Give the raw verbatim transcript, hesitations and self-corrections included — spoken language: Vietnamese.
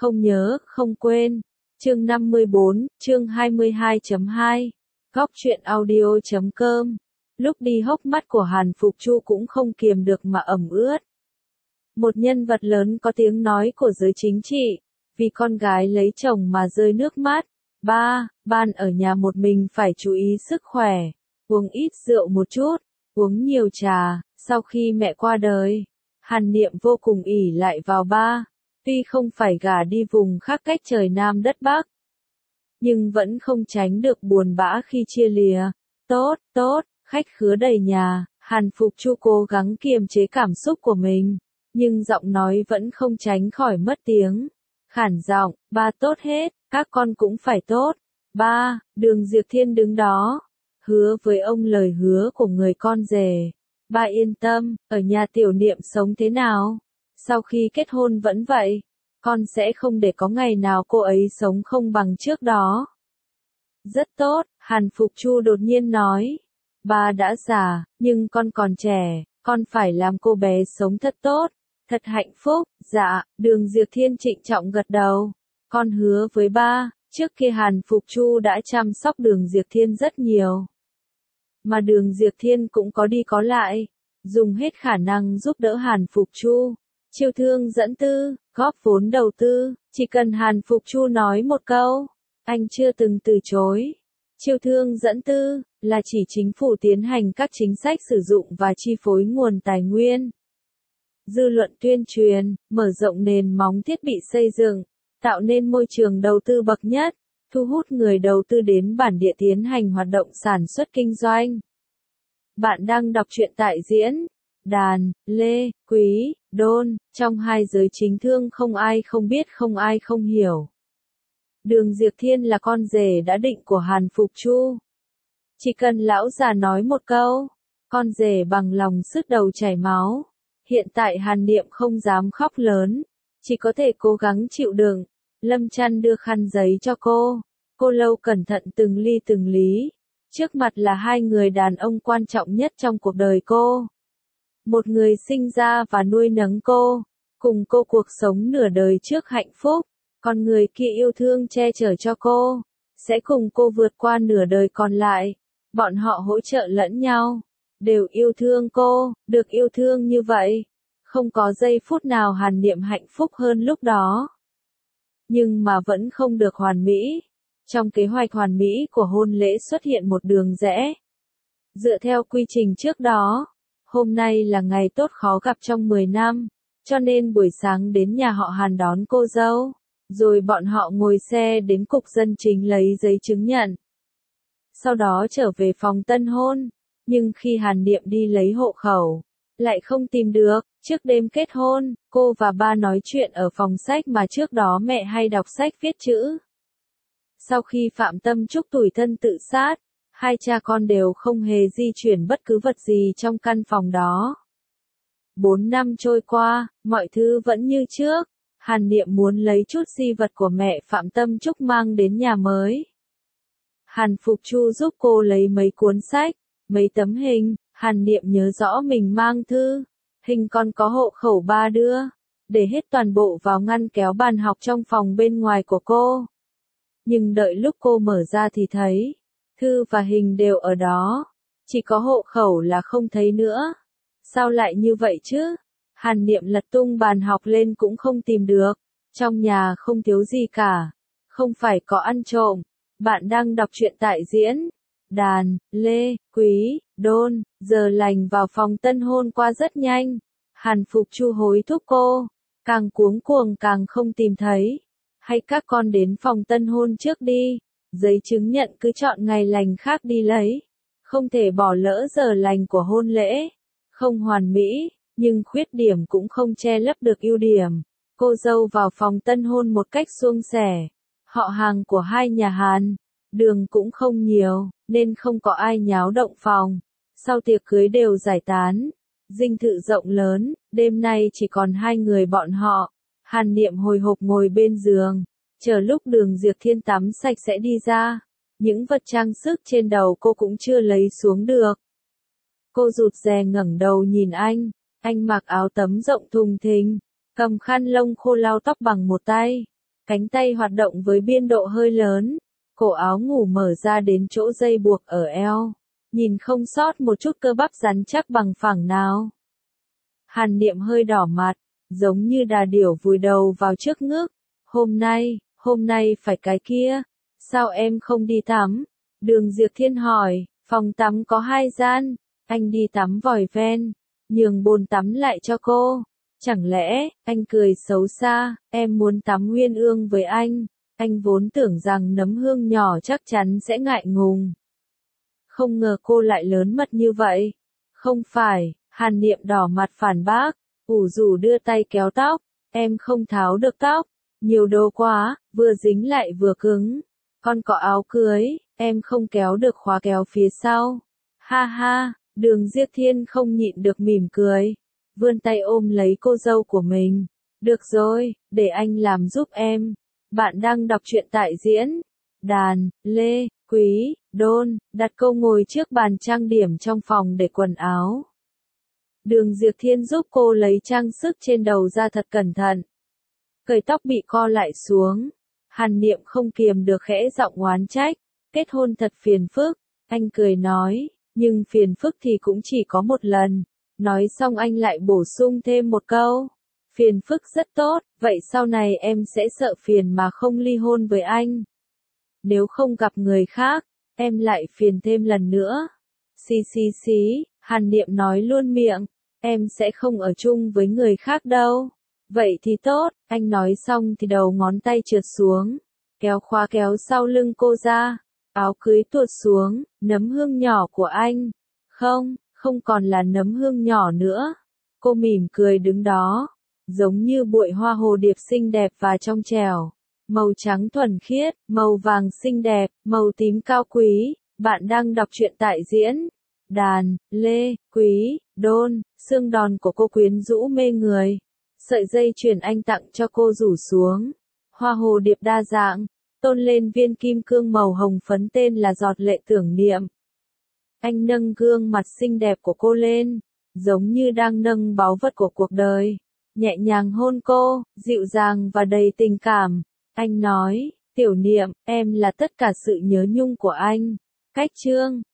không nhớ, không quên. Chương năm mươi bốn, chương hai mươi hai chấm hai. Góc truyện audio chấm com. Lúc đi hốc mắt của Hàn Phục Chu cũng không kiềm được mà ẩm ướt. Một nhân vật lớn có tiếng nói của giới chính trị, vì con gái lấy chồng mà rơi nước mắt. Ba, ban ở nhà một mình phải chú ý sức khỏe, uống ít rượu một chút, uống nhiều trà. Sau khi mẹ qua đời, Hàn Niệm vô cùng ỷ lại vào ba, tuy không phải gả đi vùng khác cách trời Nam đất Bắc, nhưng vẫn không tránh được buồn bã khi chia lìa. Tốt, tốt, khách khứa đầy nhà, Hàn Phục Chu cố gắng kiềm chế cảm xúc của mình, nhưng giọng nói vẫn không tránh khỏi mất tiếng. Khản giọng, ba tốt hết, các con cũng phải tốt. Ba, Đường Diệp Thiên đứng đó, hứa với ông lời hứa của người con rể. Ba yên tâm, ở nhà Tiểu Niệm sống thế nào? Sau khi kết hôn vẫn vậy, con sẽ không để có ngày nào cô ấy sống không bằng trước đó. Rất tốt, Hàn Phục Chu đột nhiên nói. Ba đã già, nhưng con còn trẻ, con phải làm cô bé sống thật tốt, thật hạnh phúc. Dạ, Đường Diệp Thiên trịnh trọng gật đầu. Con hứa với ba, trước kia Hàn Phục Chu đã chăm sóc Đường Diệp Thiên rất nhiều. Mà Đường Diệp Thiên cũng có đi có lại, dùng hết khả năng giúp đỡ Hàn Phục Chu, chiêu thương dẫn tư, góp vốn đầu tư, chỉ cần Hàn Phục Chu nói một câu, anh chưa từng từ chối. Chiêu thương dẫn tư là chỉ chính phủ tiến hành các chính sách sử dụng và chi phối nguồn tài nguyên. Dư luận tuyên truyền, mở rộng nền móng thiết bị xây dựng, tạo nên môi trường đầu tư bậc nhất, thu hút người đầu tư đến bản địa tiến hành hoạt động sản xuất kinh doanh. Bạn đang đọc truyện tại diễn đàn, Lê, Quý, Đôn, trong hai giới chính thương không ai không biết không ai không hiểu. Đường Diệp Thiên là con rể đã định của Hàn Phục Chu. Chỉ cần lão già nói một câu, con rể bằng lòng sứt đầu chảy máu. Hiện tại Hàn Niệm không dám khóc lớn, chỉ có thể cố gắng chịu đựng. Lâm Chăn đưa khăn giấy cho cô. Cô Lâu cẩn thận từng ly từng lý. Trước mặt là hai người đàn ông quan trọng nhất trong cuộc đời cô. Một người sinh ra và nuôi nấng cô, cùng cô cuộc sống nửa đời trước hạnh phúc. Còn người kia yêu thương che chở cho cô, sẽ cùng cô vượt qua nửa đời còn lại. Bọn họ hỗ trợ lẫn nhau, đều yêu thương cô, được yêu thương như vậy. Không có giây phút nào Hàn Niệm hạnh phúc hơn lúc đó. Nhưng mà vẫn không được hoàn mỹ. Trong kế hoạch hoàn mỹ của hôn lễ xuất hiện một đường rẽ. Dựa theo quy trình trước đó, hôm nay là ngày tốt khó gặp trong mười năm, cho nên buổi sáng đến nhà họ Hàn đón cô dâu, rồi bọn họ ngồi xe đến cục dân chính lấy giấy chứng nhận. Sau đó trở về phòng tân hôn, nhưng khi Hàn Niệm đi lấy hộ khẩu, lại không tìm được. Trước đêm kết hôn, cô và ba nói chuyện ở phòng sách mà trước đó mẹ hay đọc sách viết chữ. Sau khi Phạm Tâm Trúc tủi thân tự sát, hai cha con đều không hề di chuyển bất cứ vật gì trong căn phòng đó. Bốn năm trôi qua, mọi thứ vẫn như trước. Hàn Niệm muốn lấy chút di vật của mẹ Phạm Tâm Trúc mang đến nhà mới. Hàn Phục Chu giúp cô lấy mấy cuốn sách, mấy tấm hình. Hàn Niệm nhớ rõ mình mang thư, hình còn có hộ khẩu ba đưa, để hết toàn bộ vào ngăn kéo bàn học trong phòng bên ngoài của cô. Nhưng đợi lúc cô mở ra thì thấy, thư và hình đều ở đó, chỉ có hộ khẩu là không thấy nữa. Sao lại như vậy chứ? Hàn Niệm lật tung bàn học lên cũng không tìm được. Trong nhà không thiếu gì cả, không phải có ăn trộm. Bạn đang đọc truyện tại diễn đàn, Lê, Quý, Đôn. Giờ lành vào phòng tân hôn qua rất nhanh. Hàn Phục Chu hối thúc cô, càng cuống cuồng càng không tìm thấy. Hay các con đến phòng tân hôn trước đi, giấy chứng nhận cứ chọn ngày lành khác đi lấy. Không thể bỏ lỡ giờ lành của hôn lễ. Không hoàn mỹ, nhưng khuyết điểm cũng không che lấp được ưu điểm. Cô dâu vào phòng tân hôn một cách suôn sẻ. Họ hàng của hai nhà Hàn, đường cũng không nhiều, nên không có ai nháo động phòng. Sau tiệc cưới đều giải tán. Dinh thự rộng lớn, đêm nay chỉ còn hai người bọn họ. Hàn Niệm hồi hộp ngồi bên giường, chờ lúc Đường Diệp Thiên tắm sạch sẽ đi ra. Những vật trang sức trên đầu cô cũng chưa lấy xuống được. Cô rụt rè ngẩng đầu nhìn anh, anh mặc áo tắm rộng thùng thình, cầm khăn lông khô lau tóc bằng một tay, Cánh tay hoạt động với biên độ hơi lớn, cổ áo ngủ mở ra đến chỗ dây buộc ở eo, nhìn không sót một chút cơ bắp rắn chắc bằng phẳng nào. Hàn Niệm hơi đỏ mặt, giống như đà điểu vùi đầu vào trước ngực. Hôm nay, hôm nay phải cái kia, sao em không đi tắm? Đường Diệp Thiên hỏi, phòng tắm có hai gian, anh đi tắm vòi ven, nhường bồn tắm lại cho cô. Chẳng lẽ, anh cười xấu xa, em muốn tắm uyên ương với anh, anh vốn tưởng rằng Nấm Hương nhỏ chắc chắn sẽ ngại ngùng. Không ngờ cô lại lớn mật như vậy. Không phải, Hàn Niệm đỏ mặt phản bác, ủ rủ đưa tay kéo tóc, em không tháo được tóc, nhiều đồ quá, vừa dính lại vừa cứng. Con có áo cưới, em không kéo được khóa kéo phía sau. Ha ha, Đường Diệp Thiên không nhịn được mỉm cười, vươn tay ôm lấy cô dâu của mình. Được rồi, để anh làm giúp em. Bạn đang đọc truyện tại diễn đàn, Lê, Quý, Đôn, đặt câu ngồi trước bàn trang điểm trong phòng để quần áo. Đường Diệp Thiên giúp cô lấy trang sức trên đầu ra thật cẩn thận. Cởi tóc bị co lại xuống. Hàn Niệm không kiềm được khẽ giọng oán trách. Kết hôn thật phiền phức. Anh cười nói, nhưng phiền phức thì cũng chỉ có một lần. Nói xong anh lại bổ sung thêm một câu. Phiền phức rất tốt, vậy sau này em sẽ sợ phiền mà không ly hôn với anh. Nếu không gặp người khác, em lại phiền thêm lần nữa. Xì xì xí, Hàn Niệm nói luôn miệng, em sẽ không ở chung với người khác đâu. Vậy thì tốt, anh nói xong thì đầu ngón tay trượt xuống, kéo khóa kéo sau lưng cô ra, áo cưới tuột xuống, Nấm Hương nhỏ của anh. Không, không còn là Nấm Hương nhỏ nữa. Cô mỉm cười đứng đó, giống như bụi hoa hồ điệp xinh đẹp và trong trẻo. Màu trắng thuần khiết, màu vàng xinh đẹp, màu tím cao quý. Bạn đang đọc truyện tại diễn đàn, Lê, Quý, Đôn. Xương đòn của cô quyến rũ mê người. Sợi dây chuyền anh tặng cho cô rủ xuống. Hoa hồ điệp đa dạng, tôn lên viên kim cương màu hồng phấn tên là giọt lệ tưởng niệm. Anh nâng gương mặt xinh đẹp của cô lên, giống như đang nâng báu vật của cuộc đời. Nhẹ nhàng hôn cô, dịu dàng và đầy tình cảm. Anh nói, Tiểu Niệm, em là tất cả sự nhớ nhung của anh. Cách chương